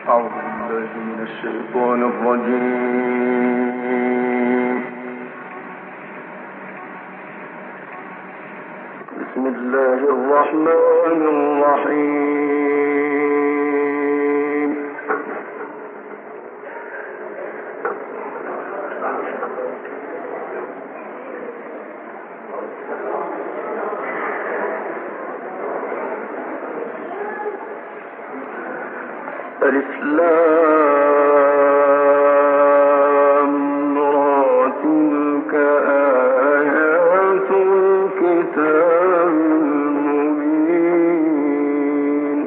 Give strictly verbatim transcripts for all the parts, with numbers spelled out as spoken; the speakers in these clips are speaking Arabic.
أعوذ بالله من الشيطان الرجيم. بسم الله الرحمن الرحيم. ألف لام را تلك آيات الكتاب المبين.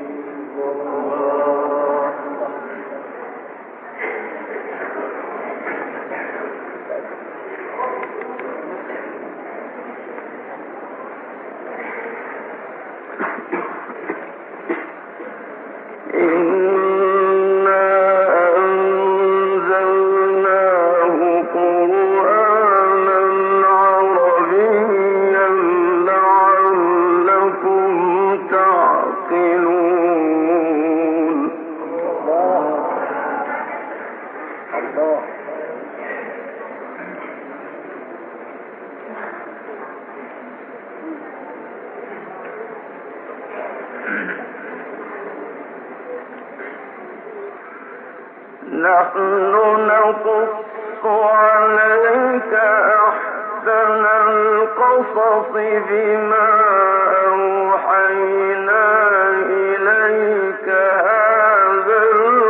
نحن نقص عليك أحسن القصص بما أوحينا إليك هذا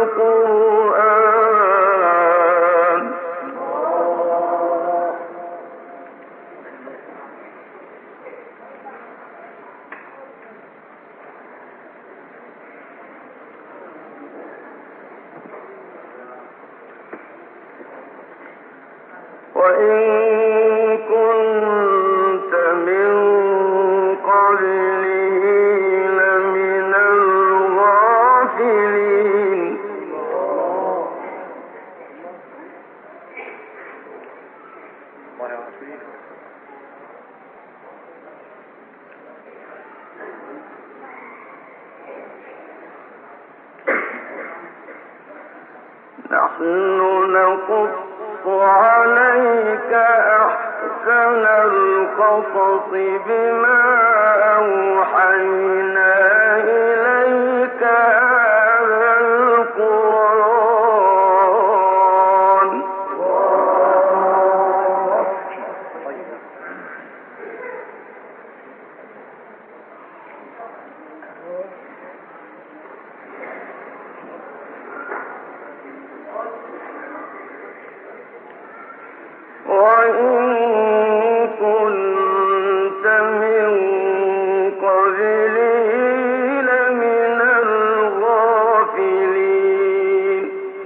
القرآن. وإن كنت من قبله لمن الغافلين. نحن نقص عليك أحسن القصص بما أوحينا إليك هذا القرآن. وإن كنت من قبله لمن الغافلين.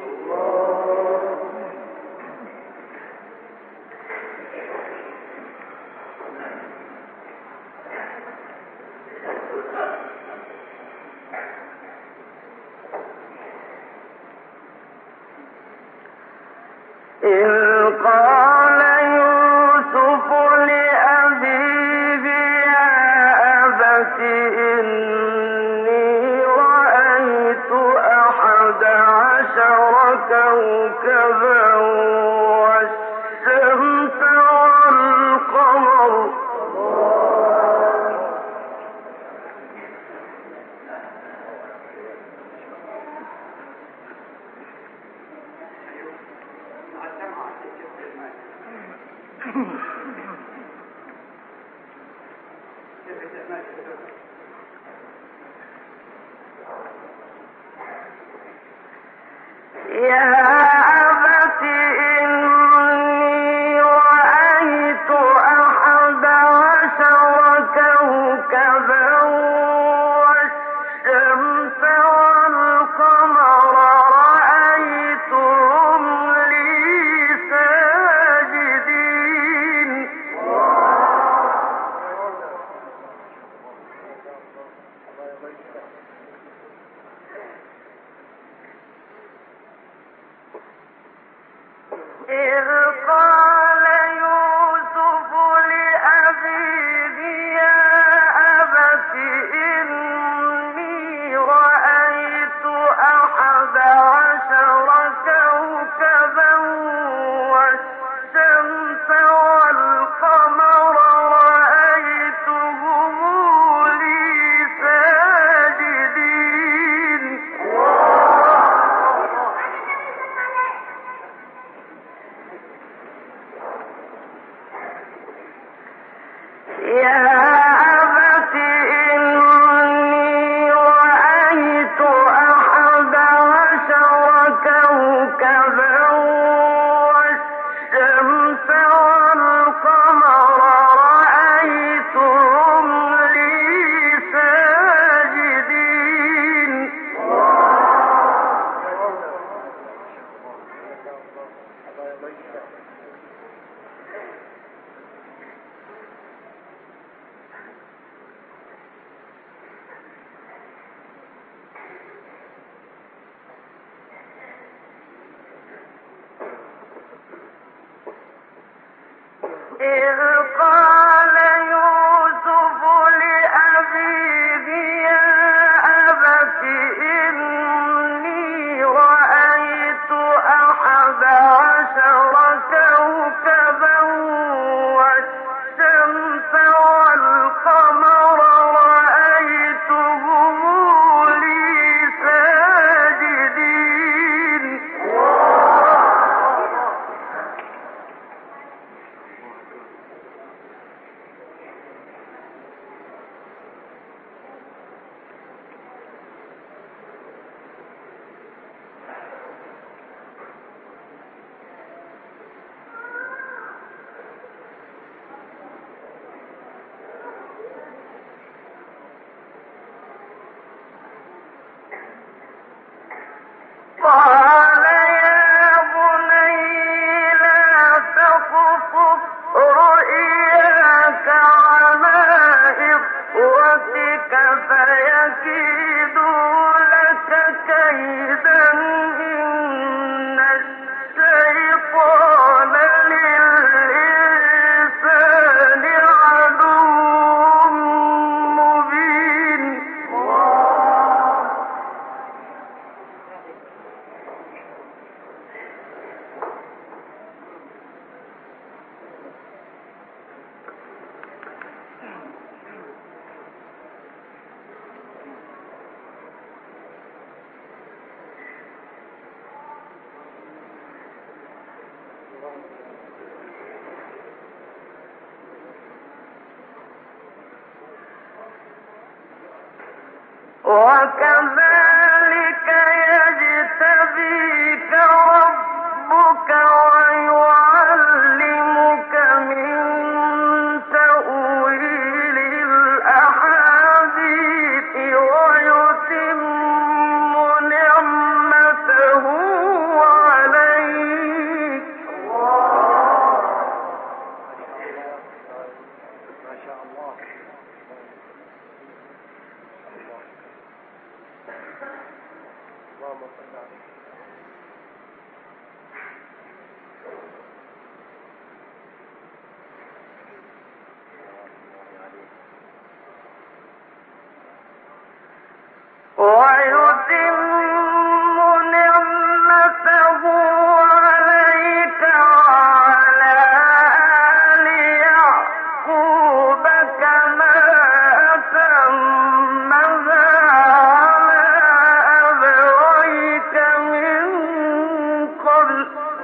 إذ قال يوسف لأبيه يا أبت إني رأيت أحد عشر كوكبا والشمس والقمر. يا أبت إني رأيت أحد عشر كوكبا والشمس والقمر رأيتهم لي ساجدين. إذ قال يوسف لأبيه يا أبت إني رأيت أحد وكذلك يجتبيك ربك ويعلمك من تأويل الأحاديث ويتم نعمته عليك. ما شاء الله. اللهم صل على ويتم نعمته عليك وعلى آل يعقوب كما أتمها على أبويك من قبل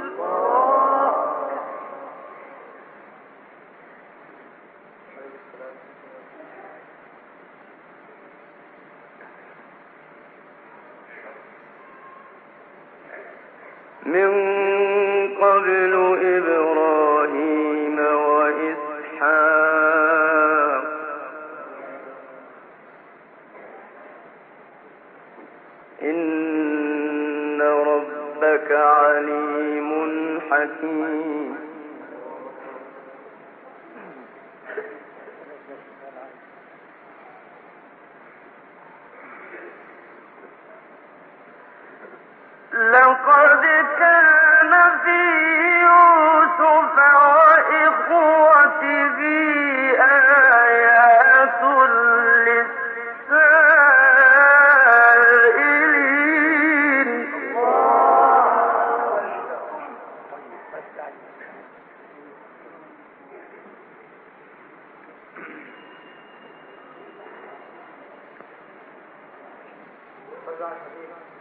من قبل إبراهيم وإسحاق إن ربك عليم حكيم. لقد كان في يوسف وإخوته آيات للسائلين.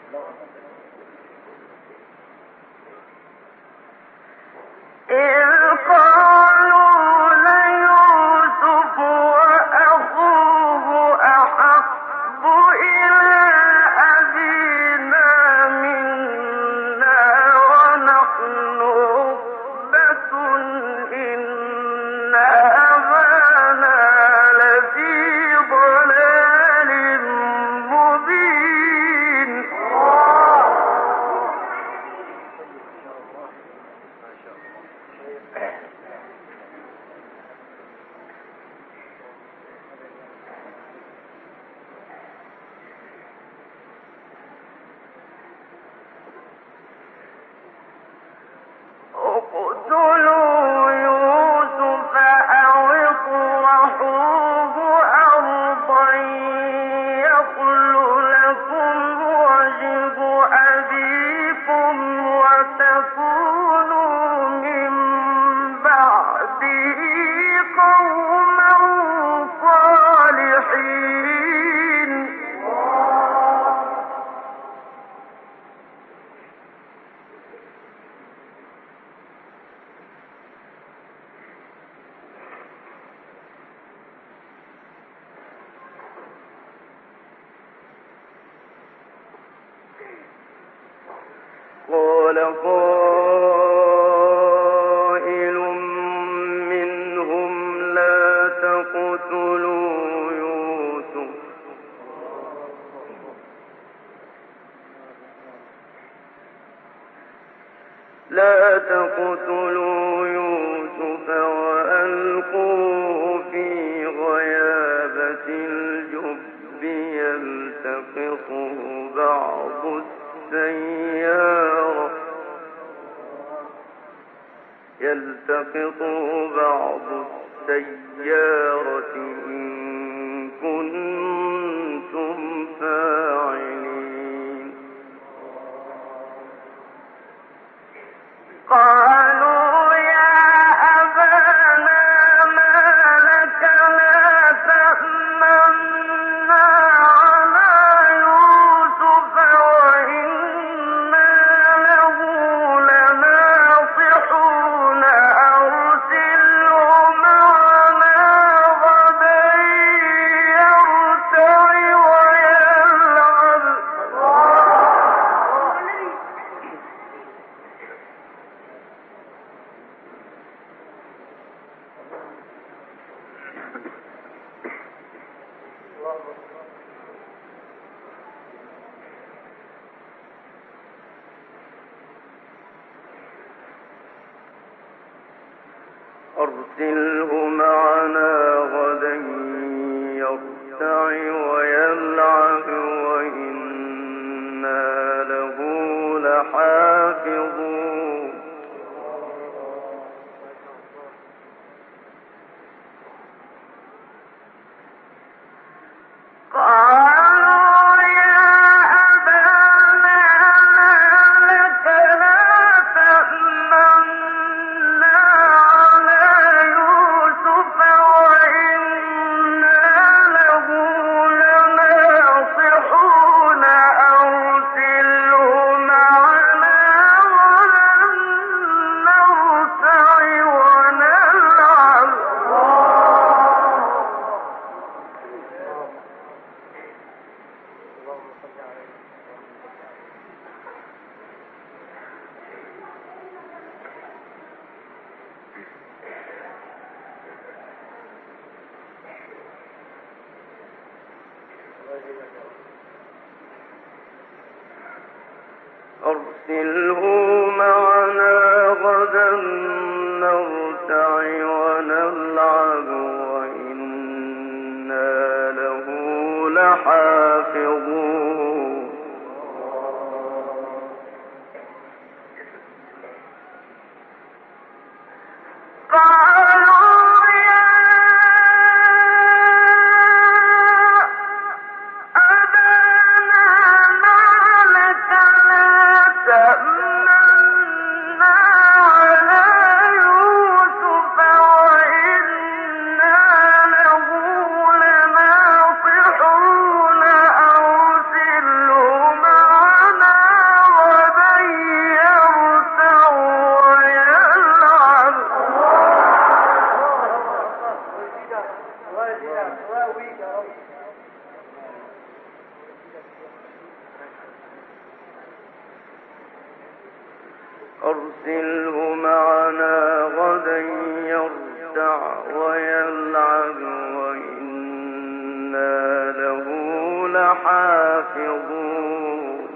قال قائل منهم لا تقتلوا يوسف لا تقتلوا يوسف وألقوه في غيابة الجب يلتقطه بعض السيارة يلتقطه بعض السيارة إن كنتم فاعلين. قالوا يا أبانا ما لك لا تأمنا على يوسف وإنا له لناصحون أرسله معنا غدا يرتع ويلعب. أرسله معنا غدا يرتع ويلعب وإنا له لحافظون. قالوا يا أبانا ما لك لا تأمنا على يوسف وإنا له لناصحون أرسله معنا ولن نرتع ونلعب. أرسله معنا غدا نرتع ونلعب وإنا له لحافظون. قالوا يا أبانا ما لك لا تأمنا أرسله معنا غدا يرتع ويلعب وإنا له لحافظون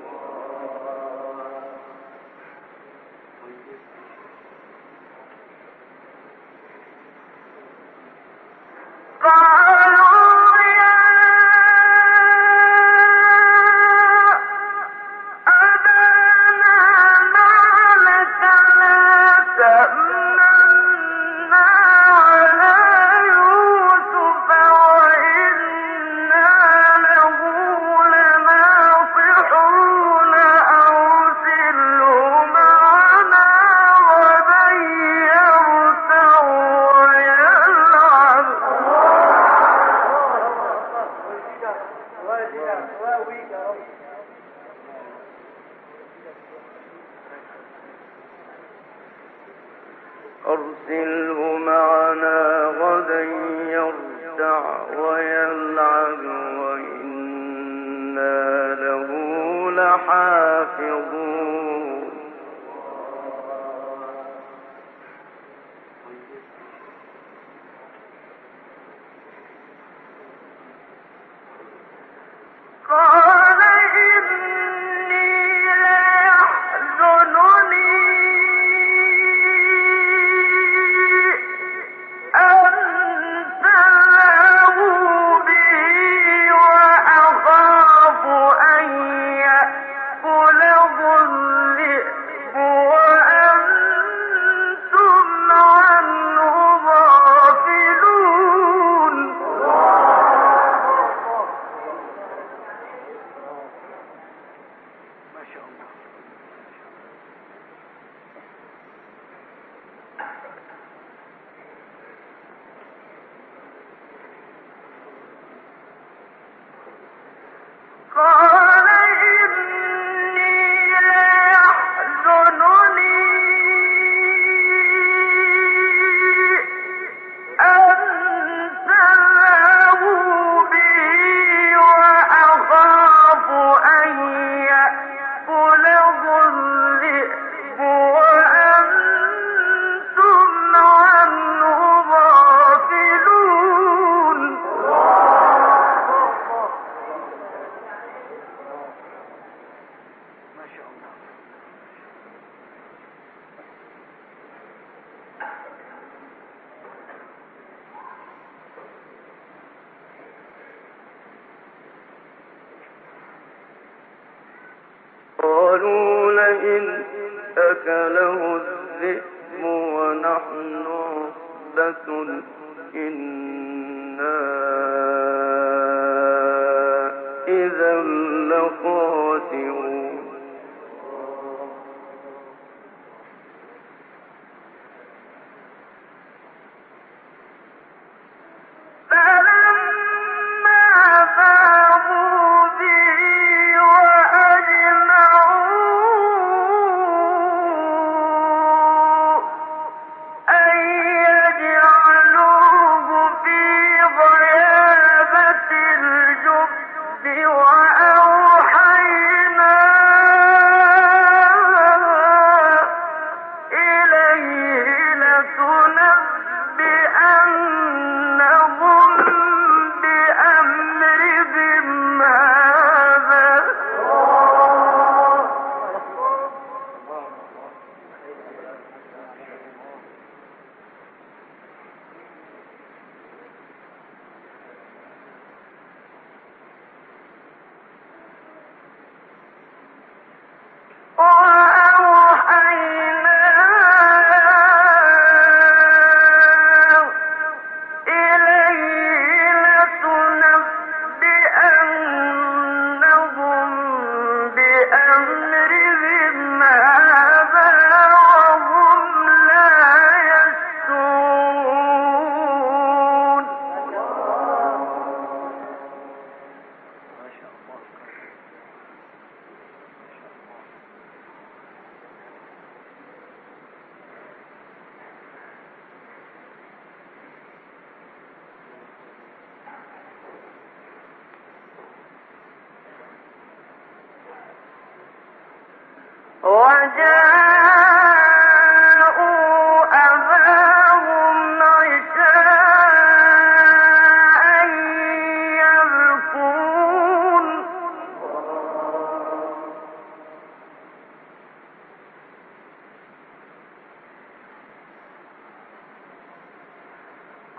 أرسله معنا غدا يرتع ويلعب وإنا له لحافظون قال إني ليحزنني قالوا لئن أكله الذئب ونحن عصبة إنا إذا لخاسرون وجاء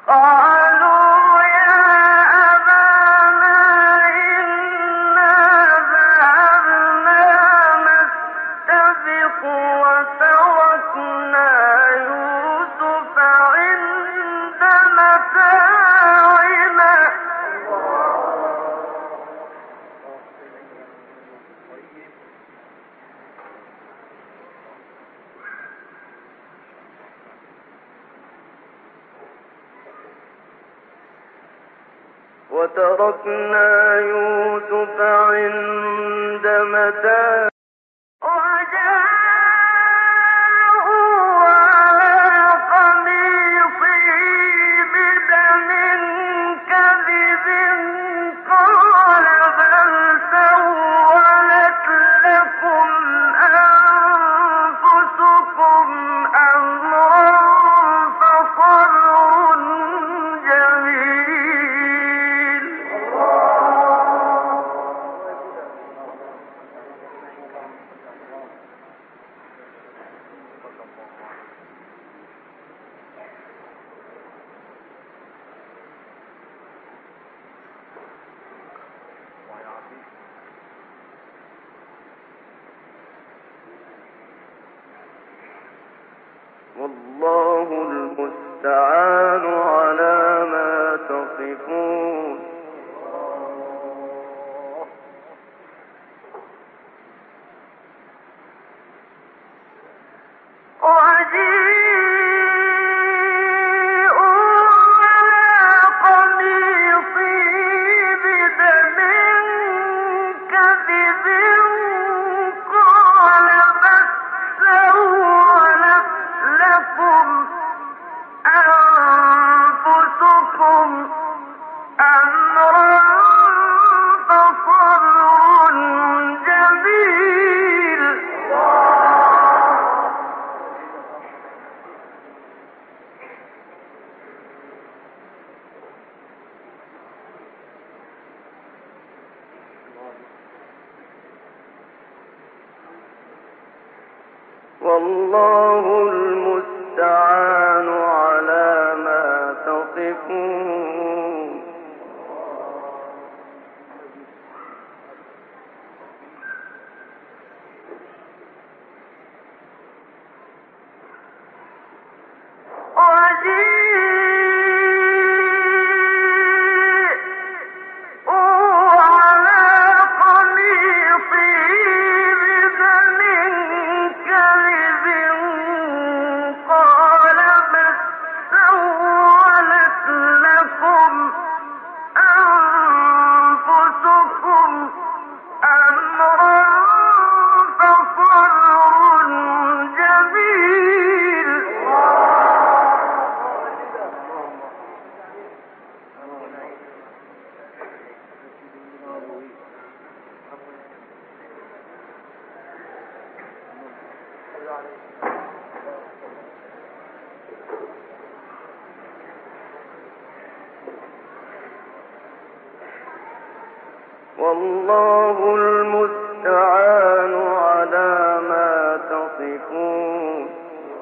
وتركنا يوسف عند متاعنا والله المستعان على ما تصفون والله المستعان على ما تصفون والله المستعان على ما تصفون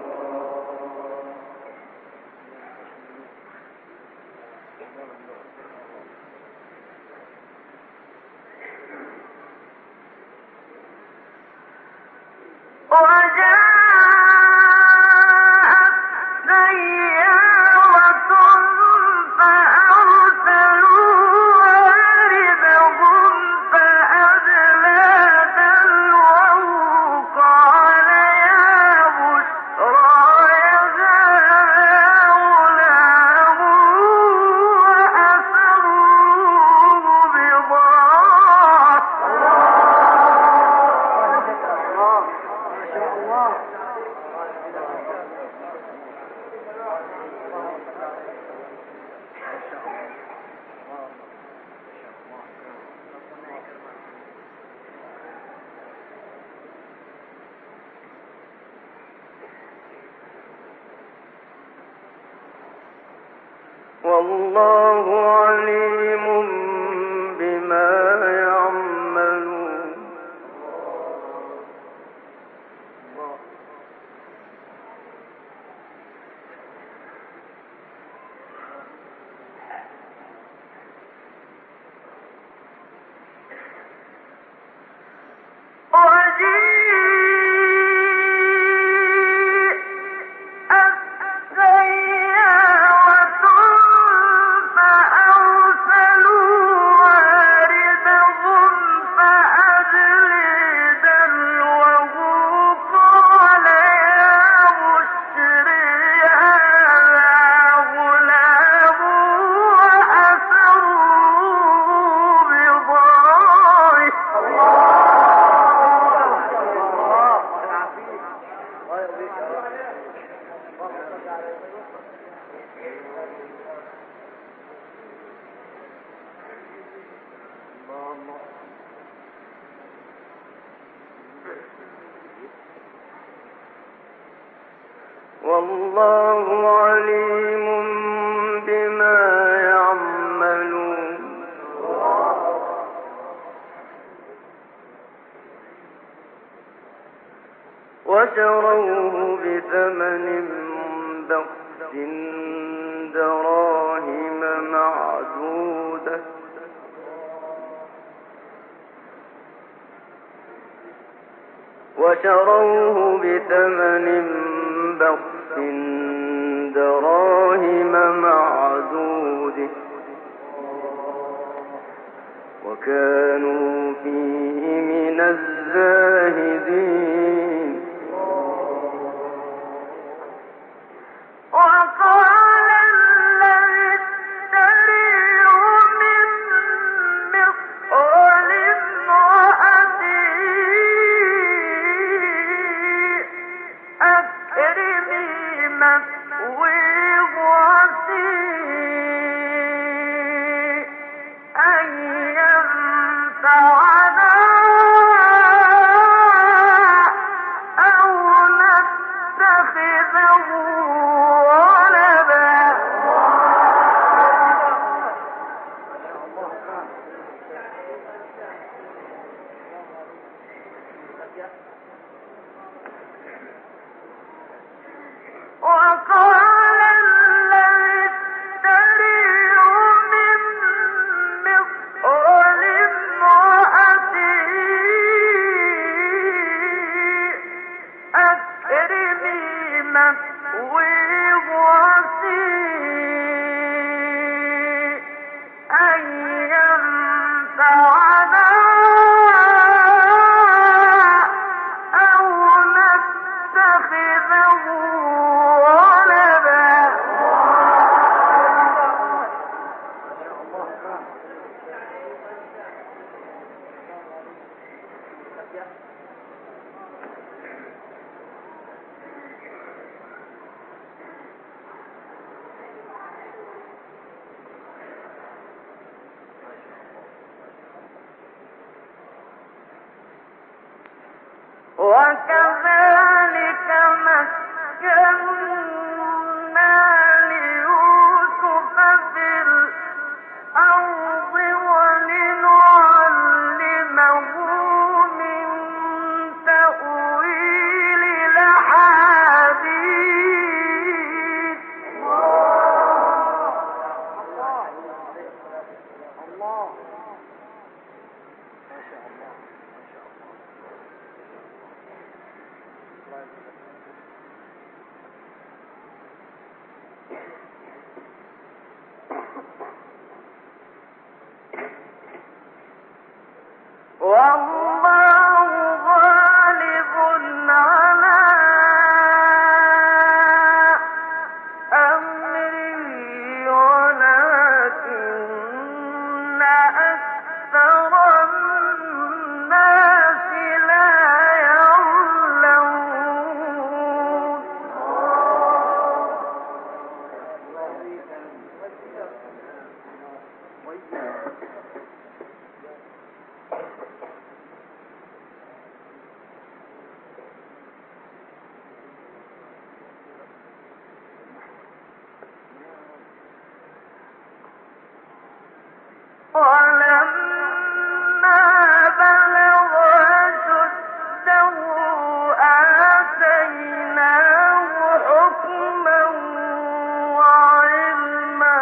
والله عليم بما يعملون والله عليم بما يعملون وشروه بثمن بخس دراهم معدودة وشروه بثمن بخس دراهم معدودة وكانوا فيه من الزاهدين وقال الذي اشتريه من مصر لامرأته أكرمي مثواه عسى أن ينفعنا أو نتخذه ولدا. وقال الذي اشتريه من مصر لامرأته أكرمي مثواه عسى أن ينفعنا أو نتخذه ولدا. وكذلك مكنا ليوسف في الأرض ولنعلمه من تأويل الأحاديث. والله غالب على أمره ولكن أكثر الناس لا يعلمون. ولما بلغ أشده آتيناه حكما وعلما.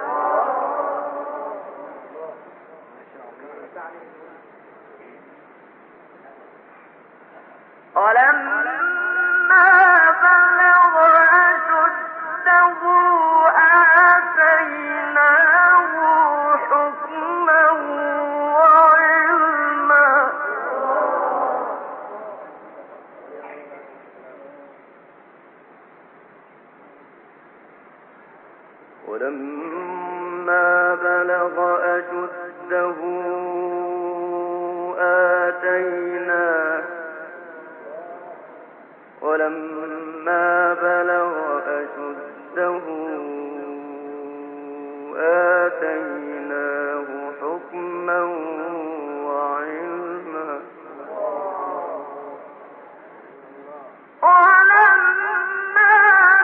ولما بلغ أشده آتيناه حكما وعلما. ولما بلغ أشده آتيناه ولما بلغ أشده آتيناه حكما وعلما. ولما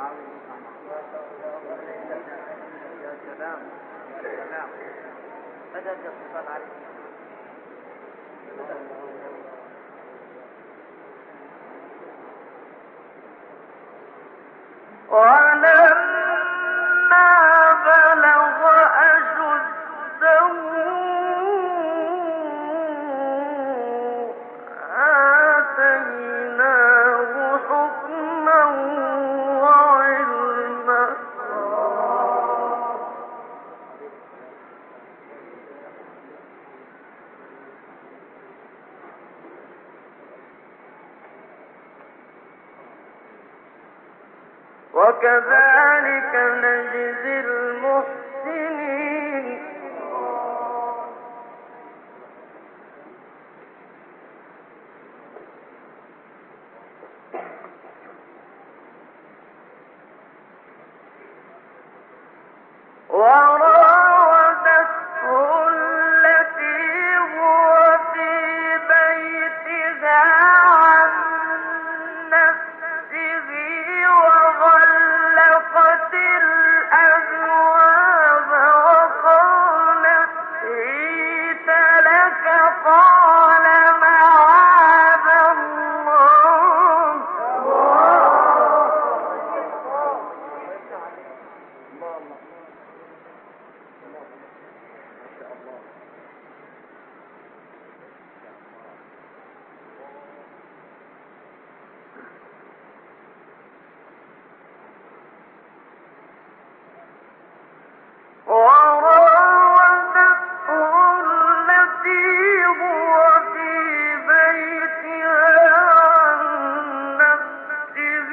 وكذلك نجزي المحسنين وراودته التي هو في بيتها عن نفسه وغلقت الأبواب وقالت هيت لك قال معاذ الله وراودته التي هو في بيتها عن نفسه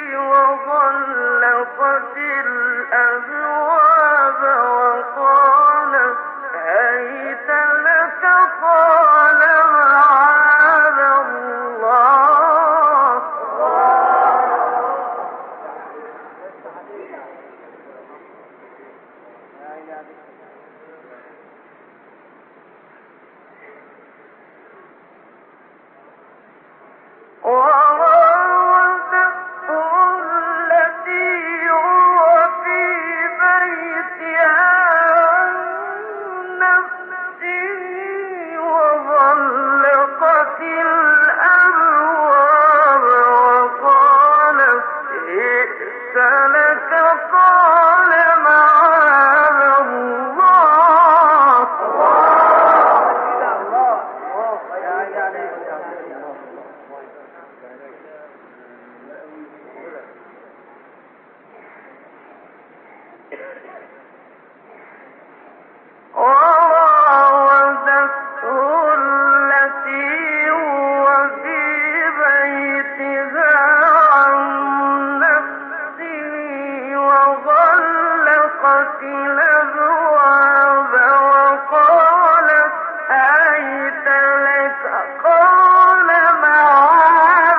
وغلقت الأبواب وقالت هيت لك قال معاذ الله وراودته التي هو في بيتها عن نفسه وغلقت الأبواب وقالت ائت لك قال معاذ الله وراودته التي هو في بيتها عن نفسه وغلقت الأبواب وقالت هيت لك قال معاذ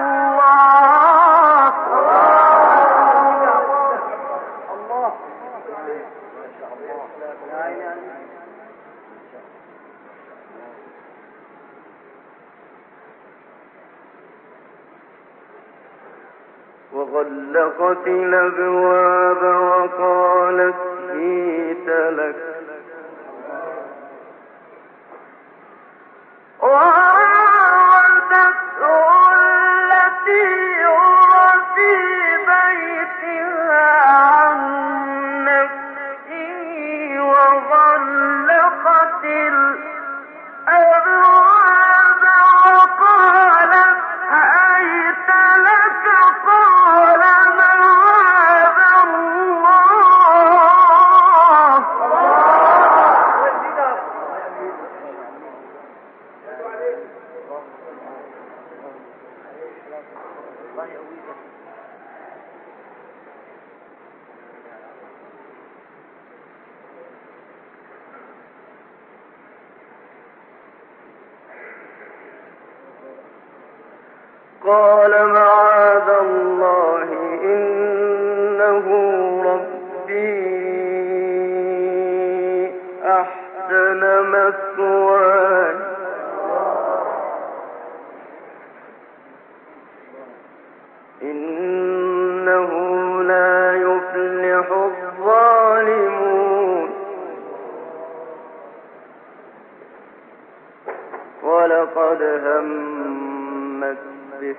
الله وغلقت الأبواب وقالت هيت لك وراودته التي هو في بيتها عن نفسه وغلقت الأبواب وقالت هيت لك قال معاذ الله قال معاذ الله إنه ربي أحسن مثواي إنه يفلح الظالمون ولقد همت به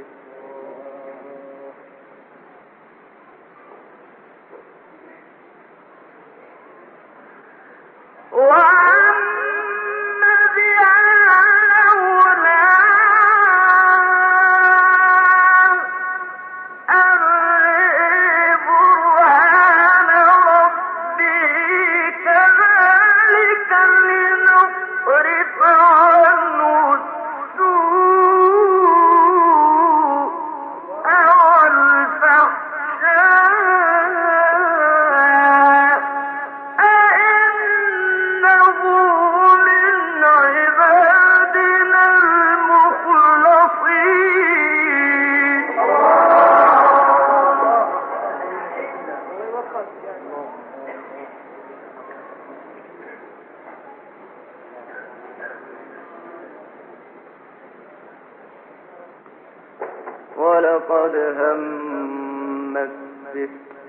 ولقد همت به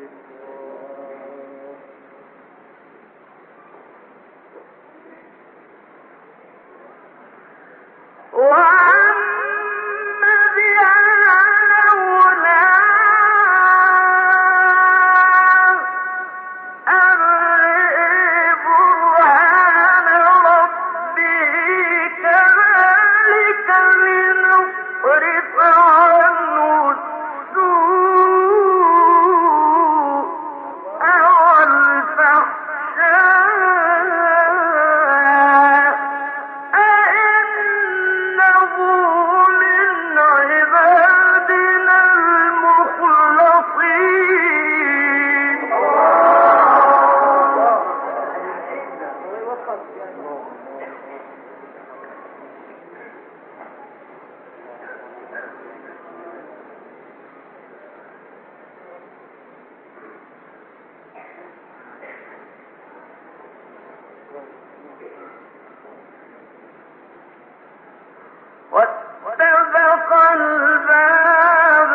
واستبق الباب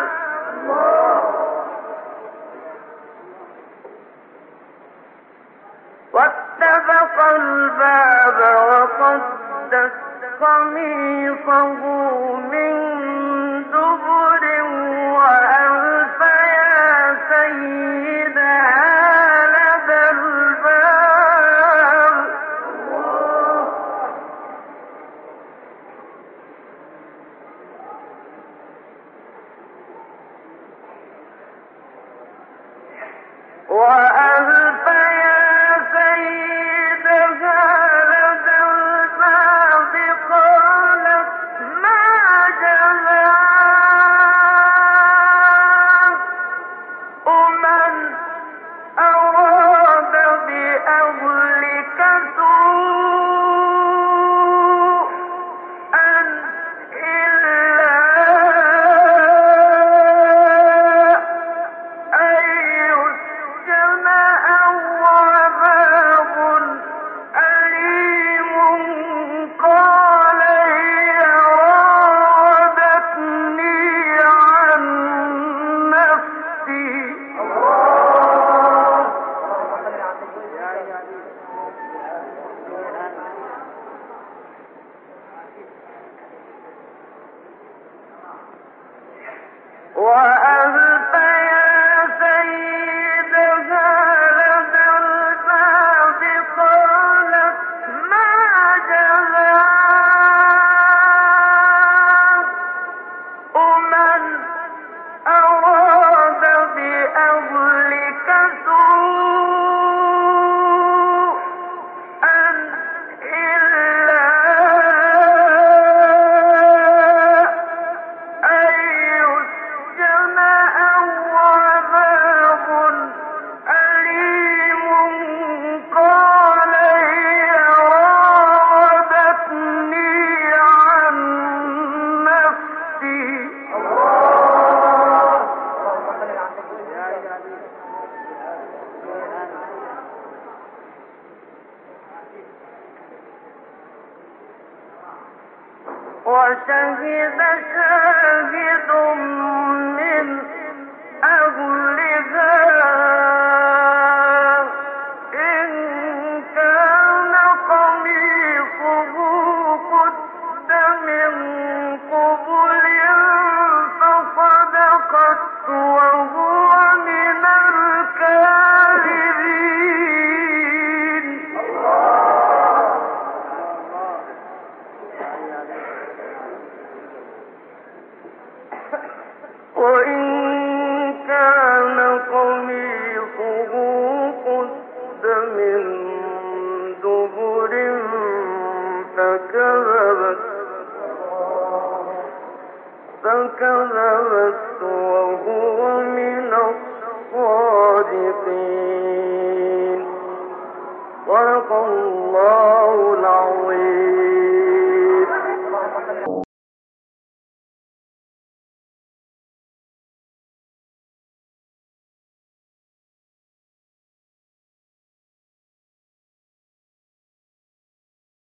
واستبق الباب وقدت قميصه من دبر وألف يا سيدها لدى الباب وألف يا سيدها لدى الباب قالت ما جزاء من أراد بأهلك سوءا إلا أن يسجن أو عذاب أليم قال هي راودتني عن نفسي وألف يا سيدها لدى الباب قالت ما جزاء من أراد بأهلك سوءا إلا أن يسجن أو عذاب أليم قال هي راودتني عن نفسي وشهد شاهد من أهلها الصادقين